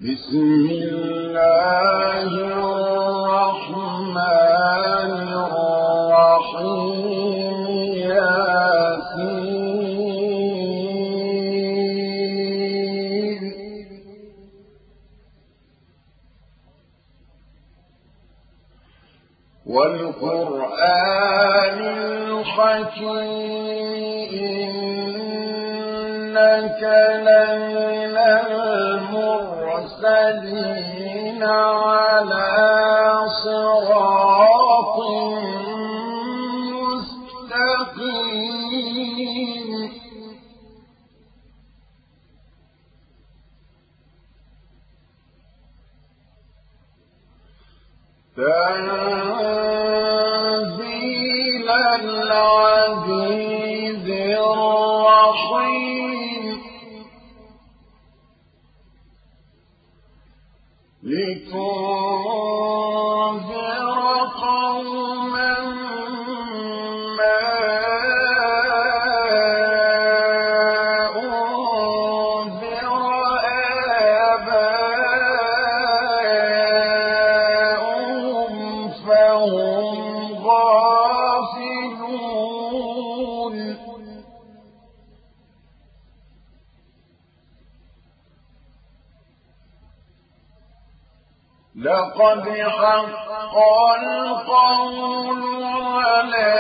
بسم الله الرحمن الرحيم ياسين والقرآن الحكيم إنك لمن المرسلين على صراط مستقيم تنزيل العزيز الرحيم لتنذر قوما ما أنذر آباؤهم فهم غافلون لقد حق القول على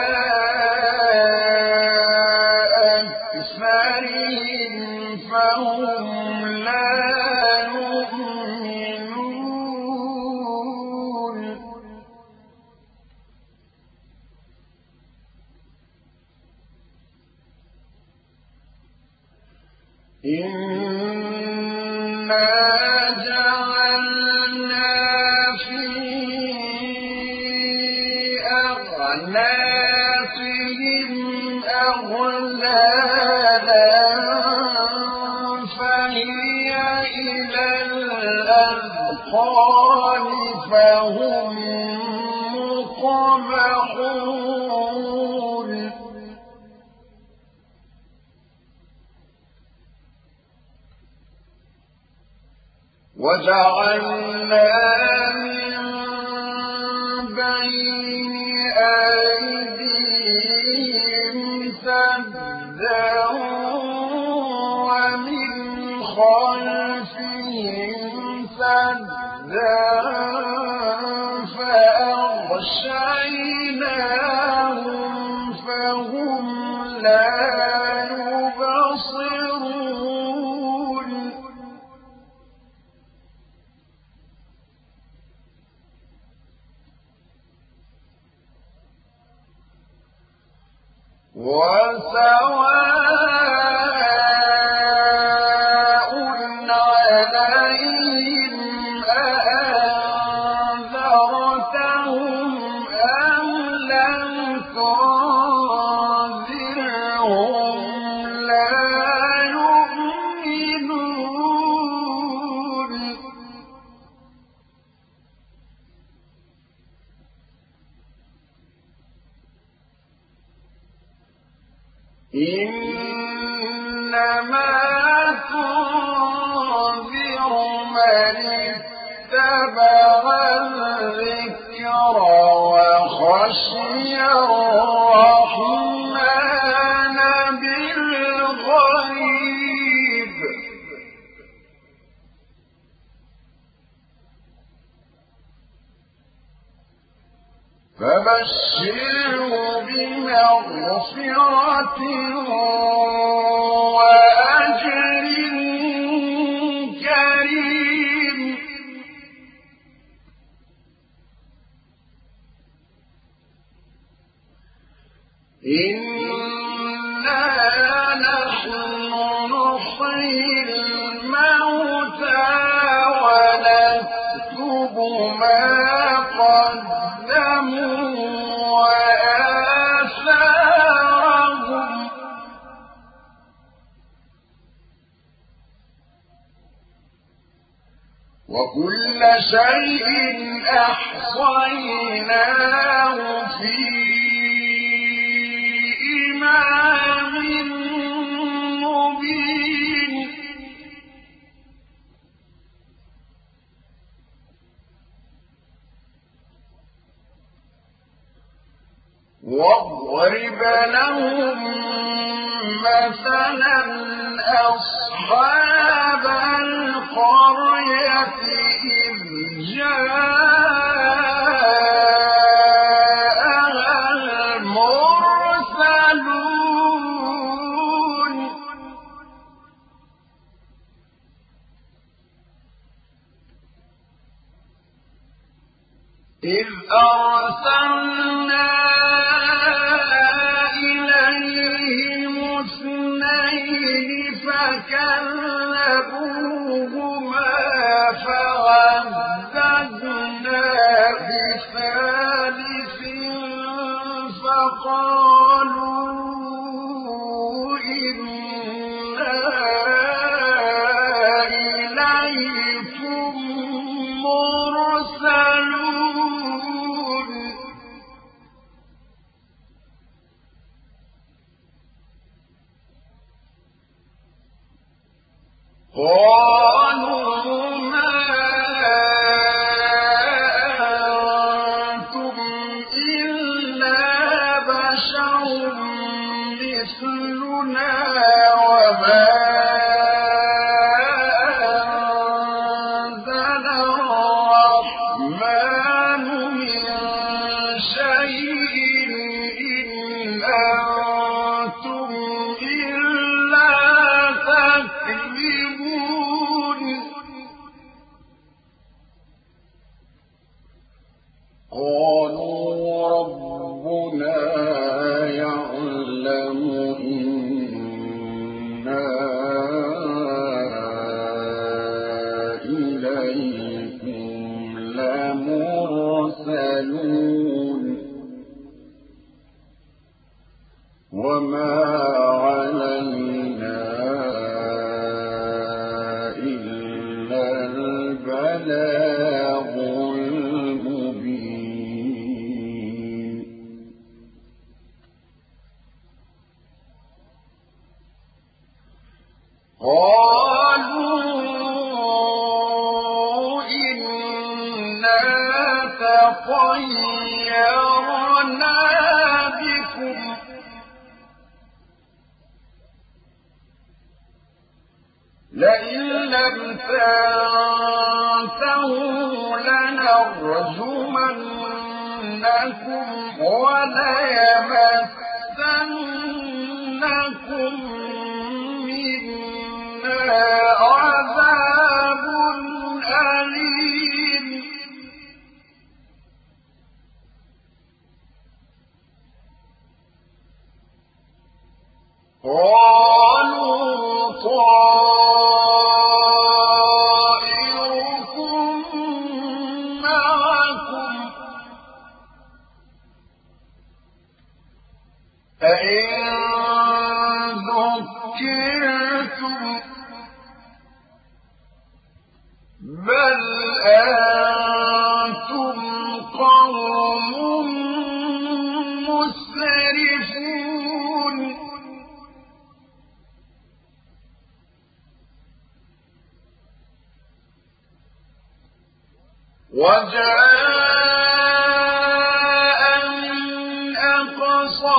أكثرهم فهم لا يؤمنون إنا جعلنا في أعناقهم أغلالا فهي إلى الأذقان فهم مقمحون وجعلنا من بين أيديهم سدا ومن خلفهم سدا فأغشيناهم فهم لا يبصرون وسواء عليهم أأنذرتهم أم لم تنذرهم لا يؤمنون إنما تنذر من اتبع الذكر وخشي الرحمن بالغيب فبشره بمغفرة وأجر كريم إنا نحن نحيي الموتى ونكتب ما قدموا وآثارهم وكل شيء أحصيناه في إمام مبين واضرب لهم مثلا أصحاب القرية إذ جاءها المرسلون إذ أرسلنا إليهم اثنين فكذبوهما فعززنا بثالث فقالوا إنا إليكم مرسلون قالوا ما أنتم إلا بشر مثلنا وما أنزل الرحمن من شيء إن أنتم إلا تكذبون قالوا ربنا يعلم إنا إليكم لمرسلون وما علينا إلا البلاغ المبين قالوا إنا تطيرنا بكم لئن لم تنتهوا لنرجمنكم وليمسنكم منا عذاب أليم قالوا طائركم معكم أئن ذكرتم بل أنتم قوم مسرفون وجاء من أقصى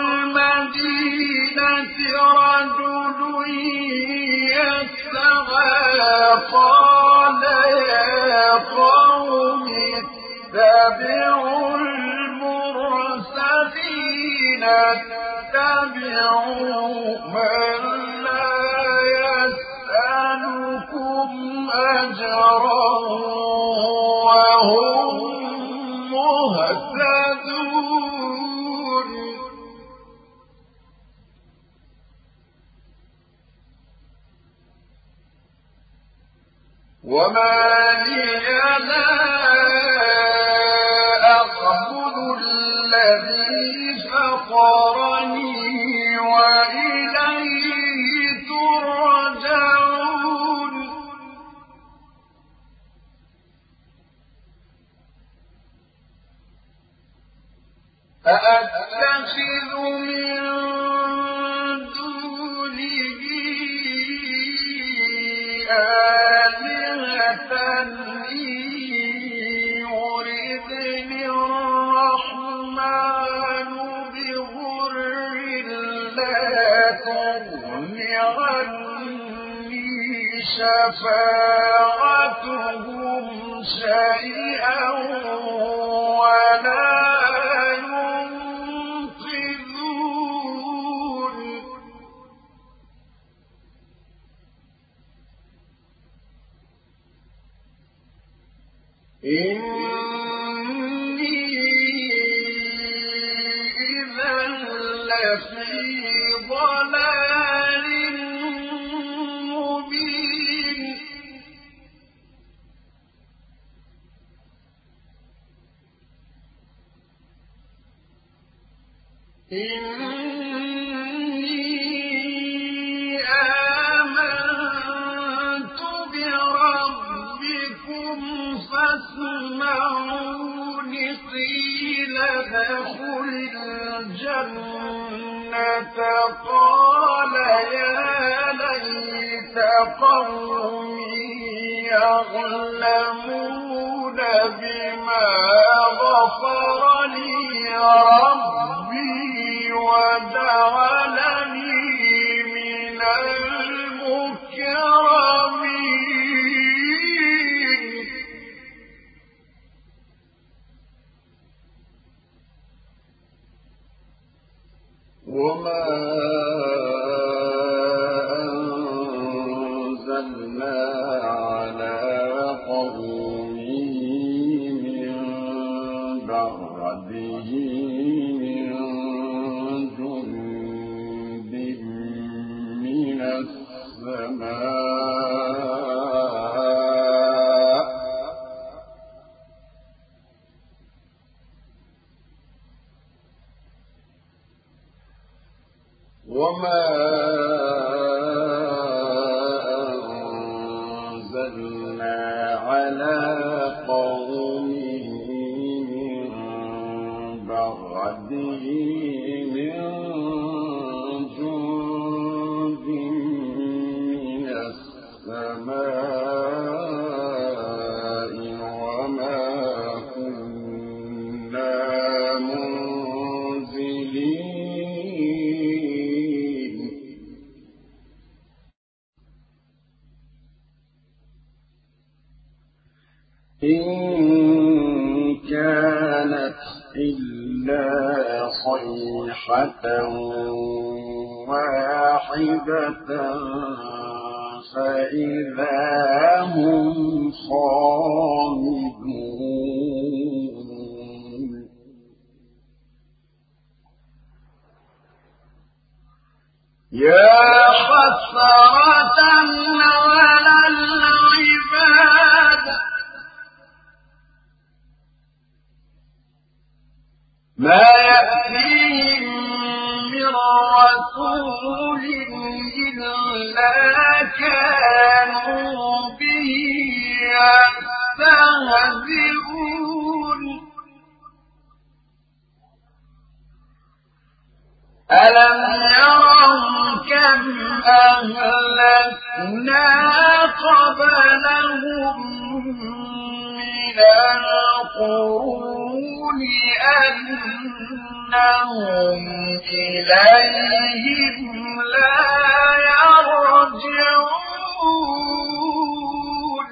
المدينة رجل يسعى قال يا قوم اتبعوا المرسلين اتبعوا من لا يسألكم أجرا وهم مهتدون وما لي لا أعبد الذي فطرني وإليه ترجعون أأتخذ من دونه آلهة يردني الرحمن شفاعتهم شيئا ولا ينقذون إني إذا لفي ضلال مبين إني آمنت بربكم فاسمعون قيل ادخل الجنة قال يا ليت قومي يعلمون بما غفر لي ربي وجعلني من المكرمين وما أنزلنا على قومه من بعده من جند من السماء وما أنزلنا على قومه من بعده من جند من السماء وما كنا منزلين إن كانت إلا صيحة واحدة فإذا هم خامدون يا حسرة على العباد ما يأتيهم من رسول إلا كانوا به يستهزئون ألم يروا كم أهلكنا قبلهم من القرون أنهم إليهم لا يرجعون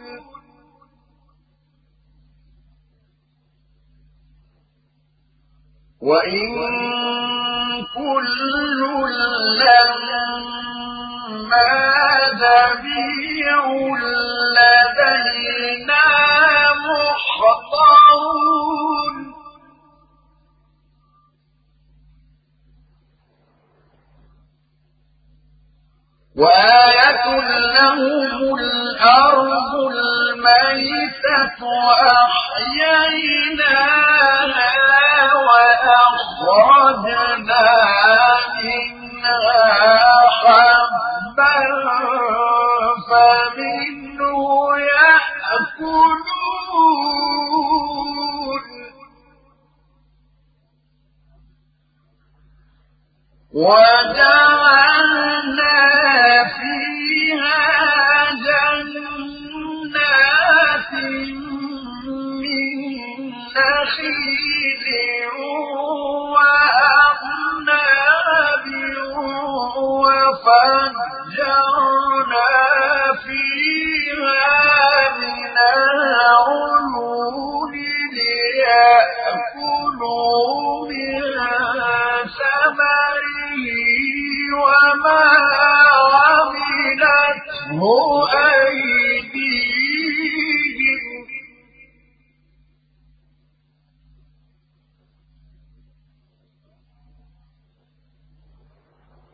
وإن كل لما جميع لدينا محضرون وآية لهم الأرض الميتة أحييناها وأخرجنا منها حبا فمنه يأكلون وجعلنا فيها جنات من نخيل وأعناب وفجرنا فيها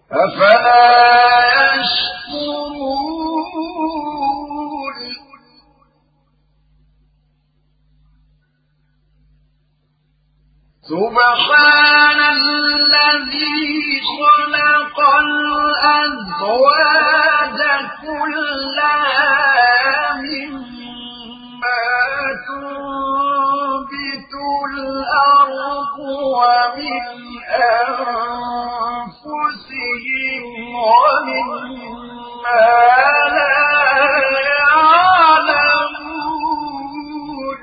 أفلا يشكرون سبحان الذي خلق الأزواج كلها مما تنبت الأرض ومن أنفسهم ومما لا يعلمون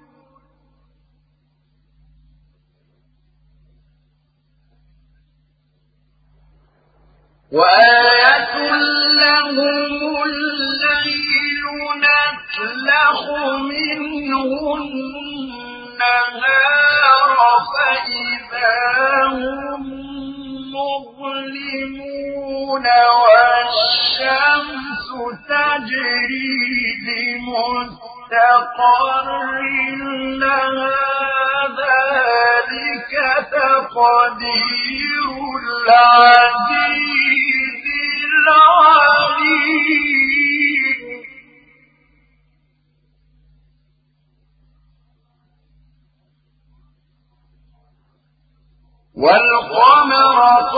وآية لهم الليل نسلخ منه النهار فإذا هم مظلمون والشمس تجري لمستقر لها ذلك تقدير العزيز العليم والقمر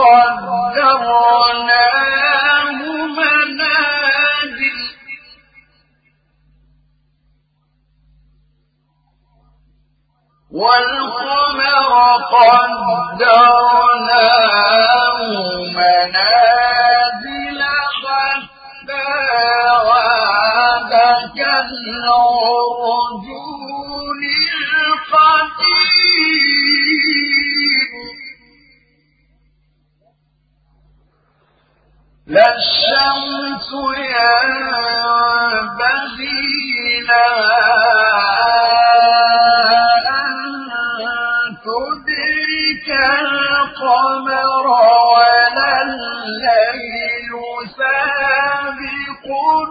قدرناه منازل حتى عاد كالعرجون القديم لا الشمس ينبغي لها أن تدرك القمر ولا الليل سابق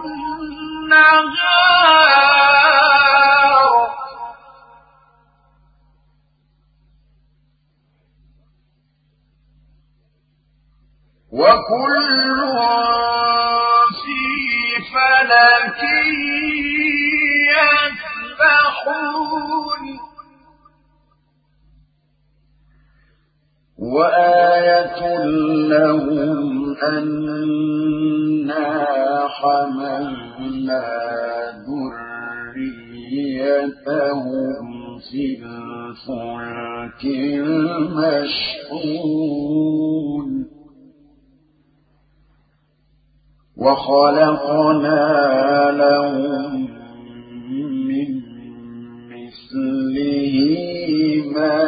النهار وكل في فلك يسبحون وآية لهم أنا حملنا ذريتهم في الفلك المشحون وخلقنا لهم من مثله ما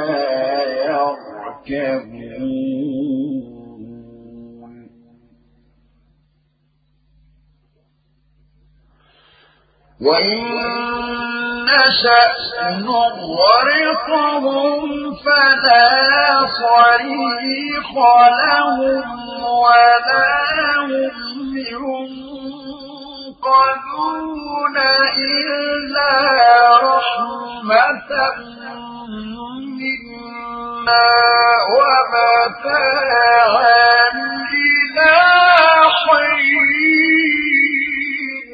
يركبون وإن نشأ نغرقهم فلا صريخ لهم ولا هم ينقذون إلا رحمة منا ومتاعا إلى حين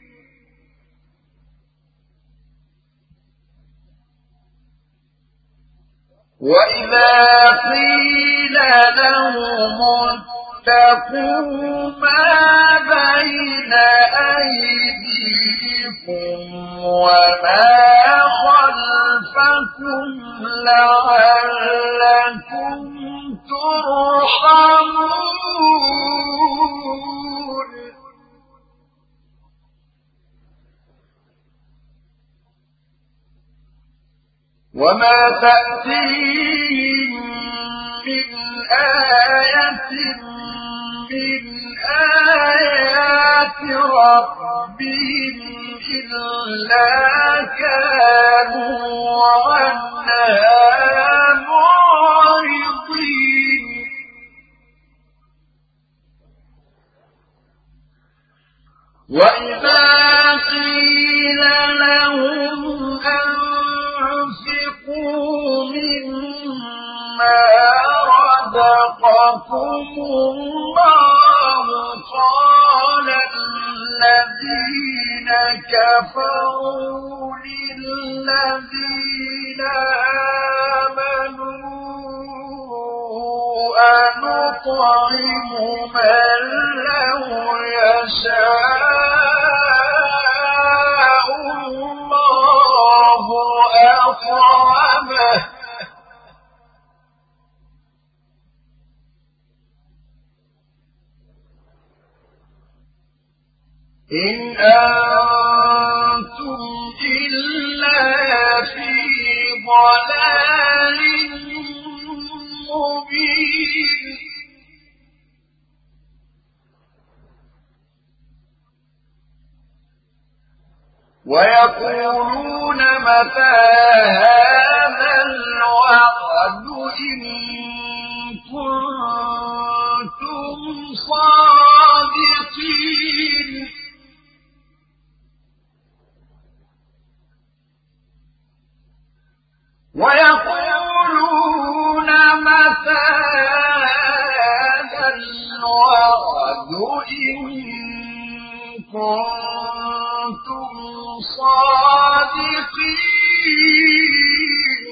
وإذا قيل لهم اتقوا ما بين أيديكم وما خلفكم لعلكم ترحمون وما تأتيهم من آية من آيات ربهم إلا كانوا عنها معرضين وإذا قيل لهم أنفقوا مما رزقكم الله الذين كفروا للذين آمنوا أنطعم من لو يشاء الله أطعمه إن أنتم إلا في ضلال مبين ويقولون متى هذا الوعد إن كنتم صادقين ويقولون متى هذا الوعد إن كنتم صادقين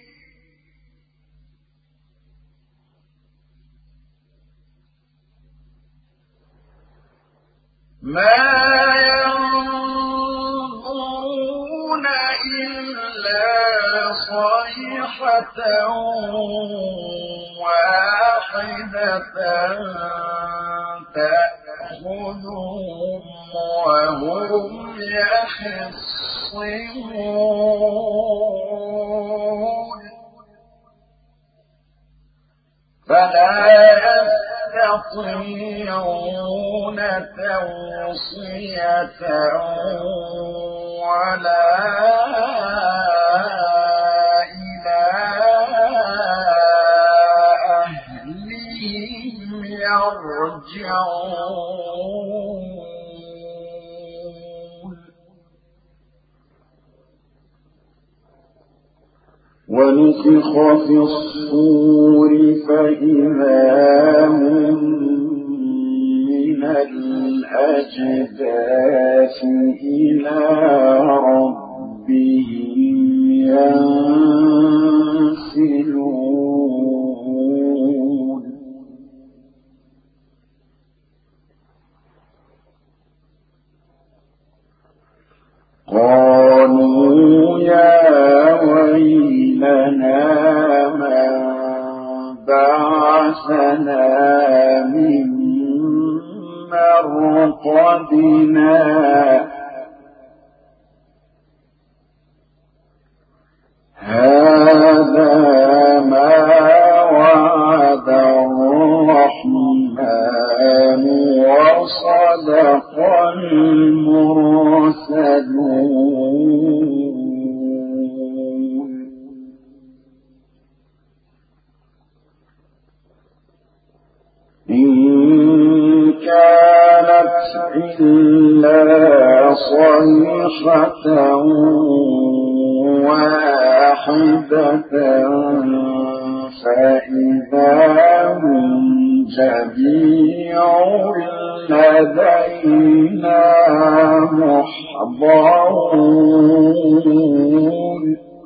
ما ينظرون إلا صيحة واحدة تأخذهم وهم يخصمون فلا يستطيعون توصية ولا إلى أهلهم يرجعون ونفخ في الصور فإذا هم من الأجداث إلى ربهم ينسلون قالوا يا ويلنا من بعثنا من مرقدنا هذا ما وعد الرحمن وصدق المرسلون إن كانت إلا صيحة واحدة فإذا هم جميع لدينا محضرون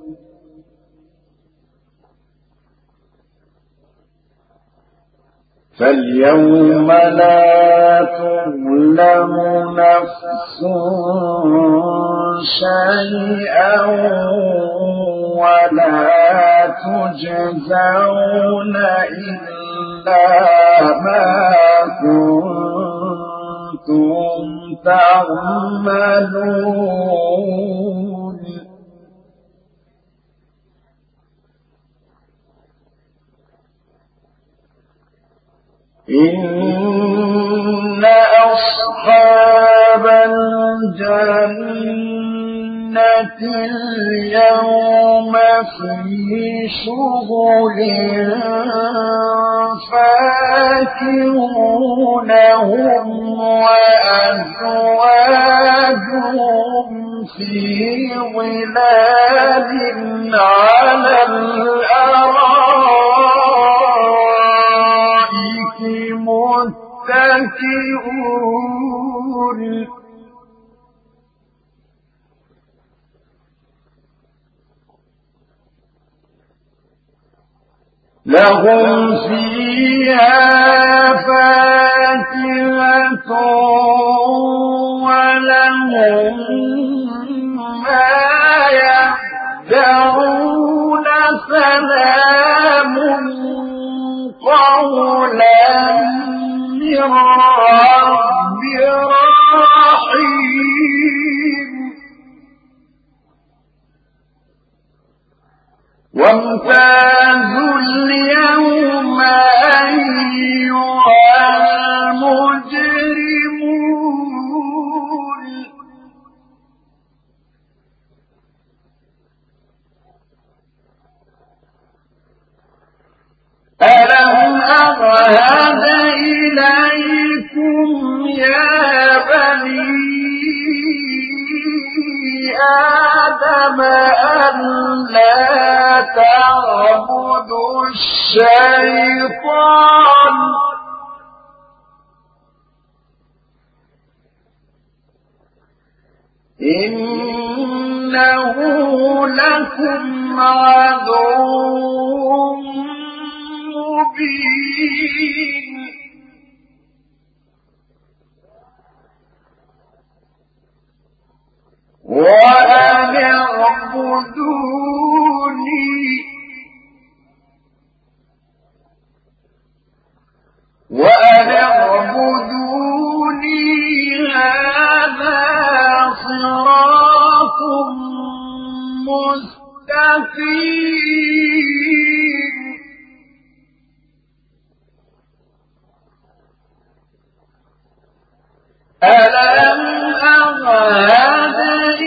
فاليوم لا تظلم نفس شيئا ولا تجزون إلا ما كنتم تعملون إن أصحاب الجنة اليوم في شغل فاكهون هم وأزواجهم في ظلال على الأرائك متكئون لهم فيها فاكهة ولهم ما يدعون سلام قولا من رب رحيم وامتازوا اليوم أيها المجرمون ألم أعهد إليكم يا بني آدم أن لا تعبدوا الشيطان إنه لكم عدو مبين وأن اعبدوني هذا صراط مستقيم ألم أعهد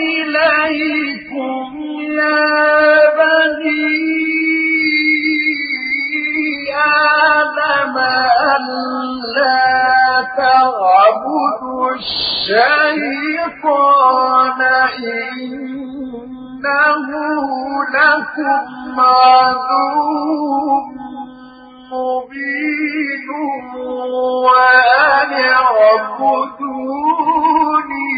إليكم يا بني آدم أن لا تعبدوا الشيطان إنه لكم عدو مبين وأن اعبدوني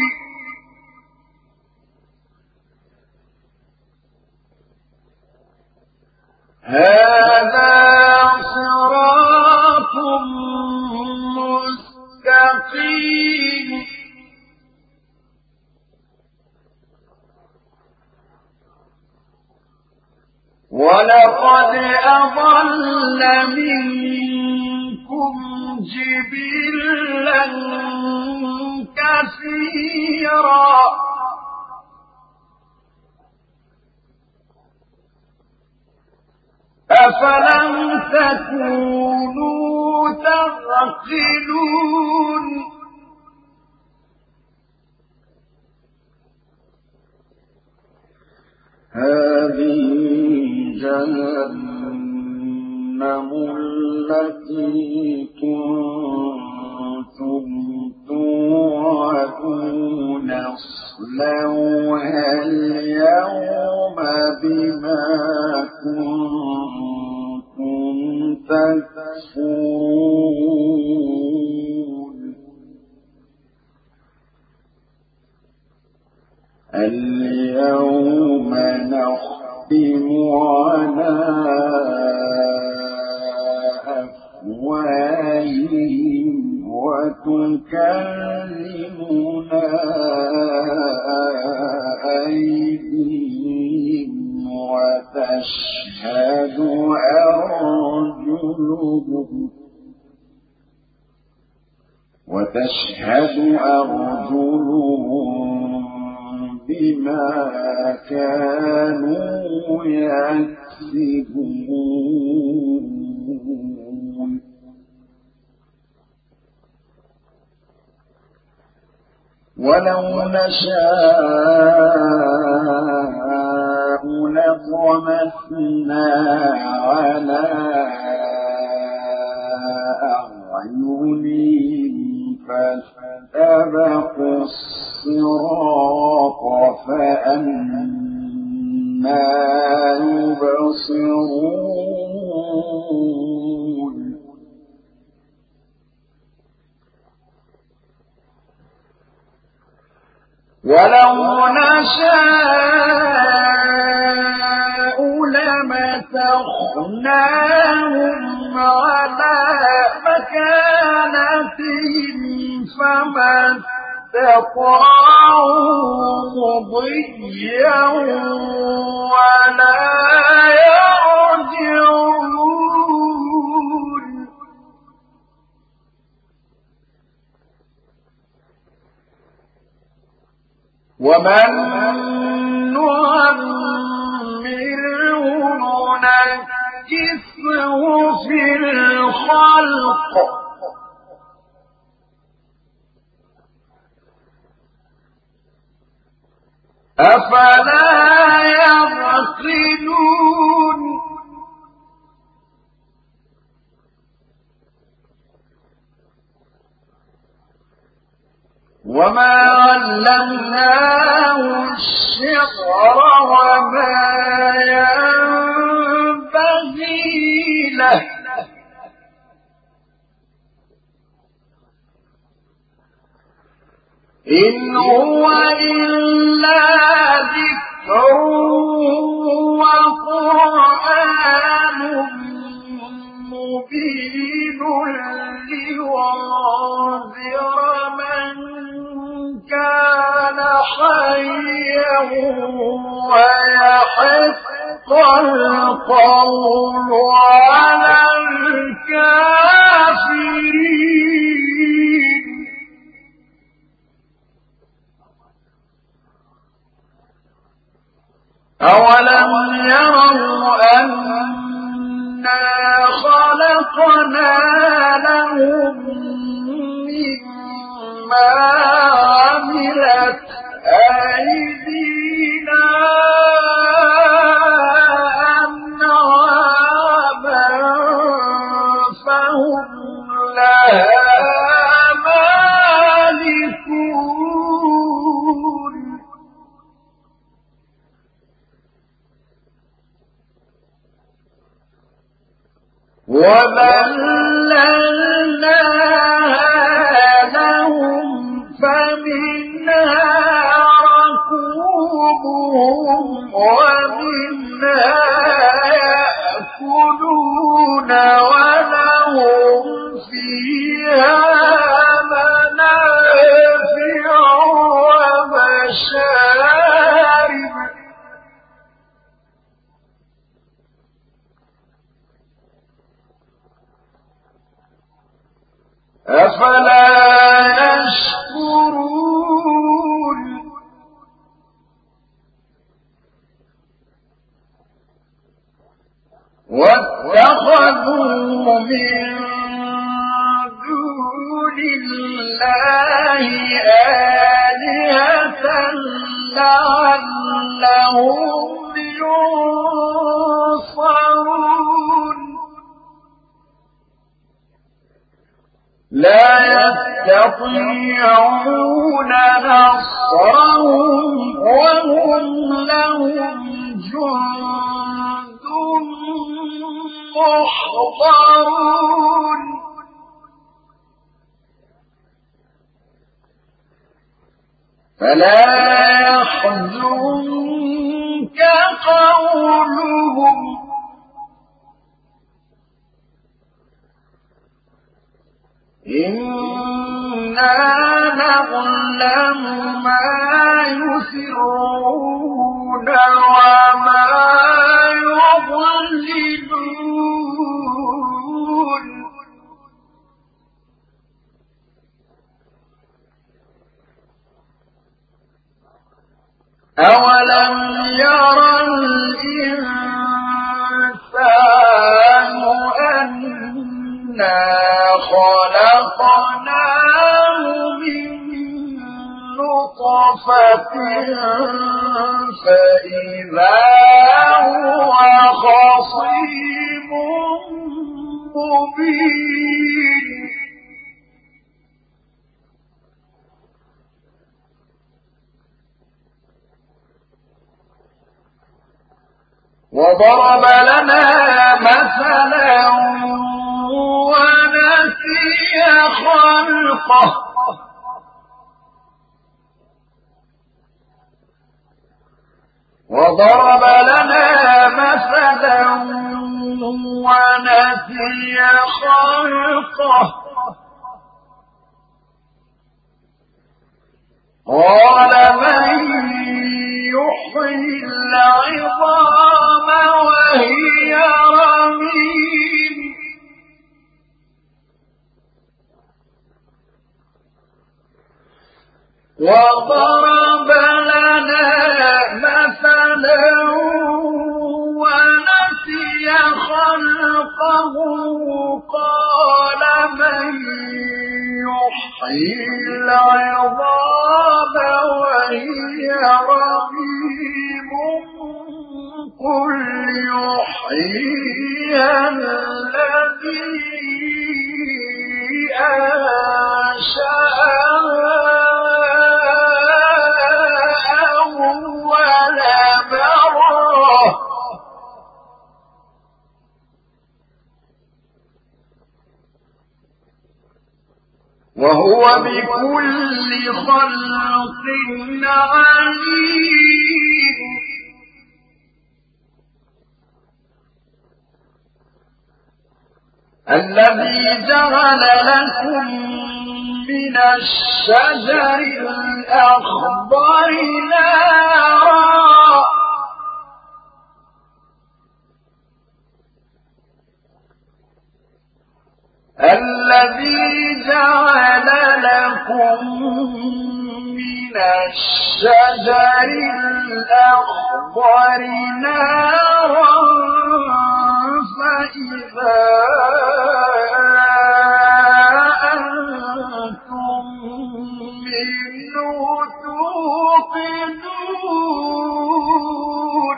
هذا صراط مستقيم ولقد أضل منكم جبلا كثيرا أفلم تكونوا تعقلون هذه جهنم التي كنتم توعدون اصلوها اليوم بما كنتم تكفرون اليوم نختم على أفواههم وتكلمنا أيديهم وتشهد أرجلهم بما كانوا يكسبون ولو نشاء لطمسنا على أعينهم فاستبقوا الصراط فأنى يبصرون ولو نشاء لمسخناهم استخناهم على مكانتهم فما استطاعوا مضيا ولا يرجعون ومن نعمره ننكسه في الخلق أفلا يعقلون وما علمناه الشعر وما ينبغي له إن هو إلا ذكر وقرآن مبين لينذر من كان حيا ويحق القول على الكافرين أولم يروا أنا خلقنا لهم مما عملت أيدينا أنعاما فهم لها مالكون وذللناها لهم فمنها ركوبهم ومنها يأكلون ولهم فيها منافع ومشارب أفلا يشكرون واتخذوا من دون الله آلهة لعلهم ينصرون لا يستطيعون نصرهم وهم لهم جند محضرون فلا يحزنك قولهم إنا نعلم ما يسرون وما يعلنون أولم يرى الإنسان أنا خلقناه من نطفة فإذا هو خصيم مبين وضرب لنا مثلا ونسي خلقه وضرب لنا مثلا مثلا ونسي خلقه قال من يحيي العظام وهي رميم وضرب لنا مثلا ونسي خلقه قال من يحيي العظام وهي رميم قل يحييها الذي أنشأها أول مرة وهو بكل خلق عليم الذي جعل لكم من الشجر الأخضر نارا الذي جعل لكم من الشجر الأخضر نارا فإذا أنتم منه توقدون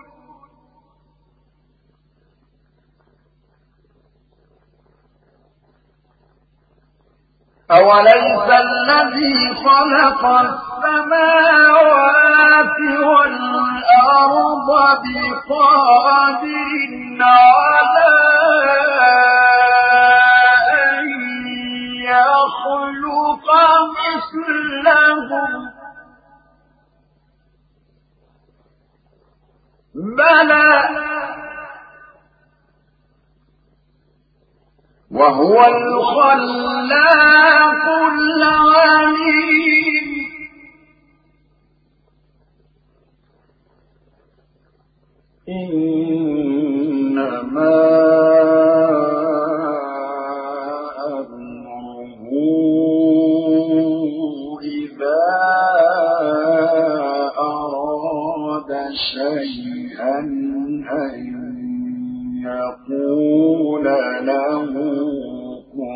أوليس الذي خلق السماوات والأرض بقادر على أن يخلق مثلهم بلى وهو الخلاق العليم إنما أمره إذا أراد شيئا أن يقول له كن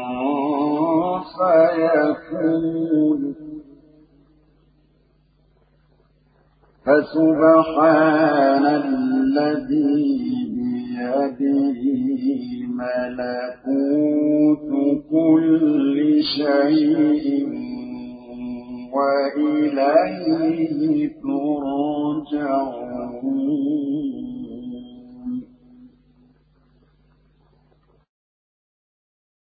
فيكون فسبحان الذي بيده ملكوت كل شيء وإليه ترجعون